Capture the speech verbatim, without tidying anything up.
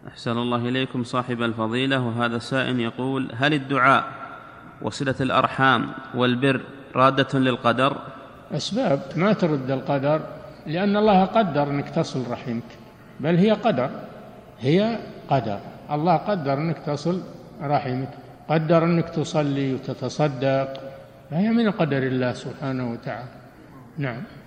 أحسن الله إليكم صاحب الفضيلة. وهذا سائل يقول: هل الدعاء وصلة الأرحام والبر رادة للقدر؟ أسباب ما ترد القدر، لأن الله قدر أنك تصل رحمك، بل هي قدر، هي قدر. الله قدر أنك تصل رحمك، قدر أنك تصلي وتتصدق، فهي من قدر الله سبحانه وتعالى. نعم.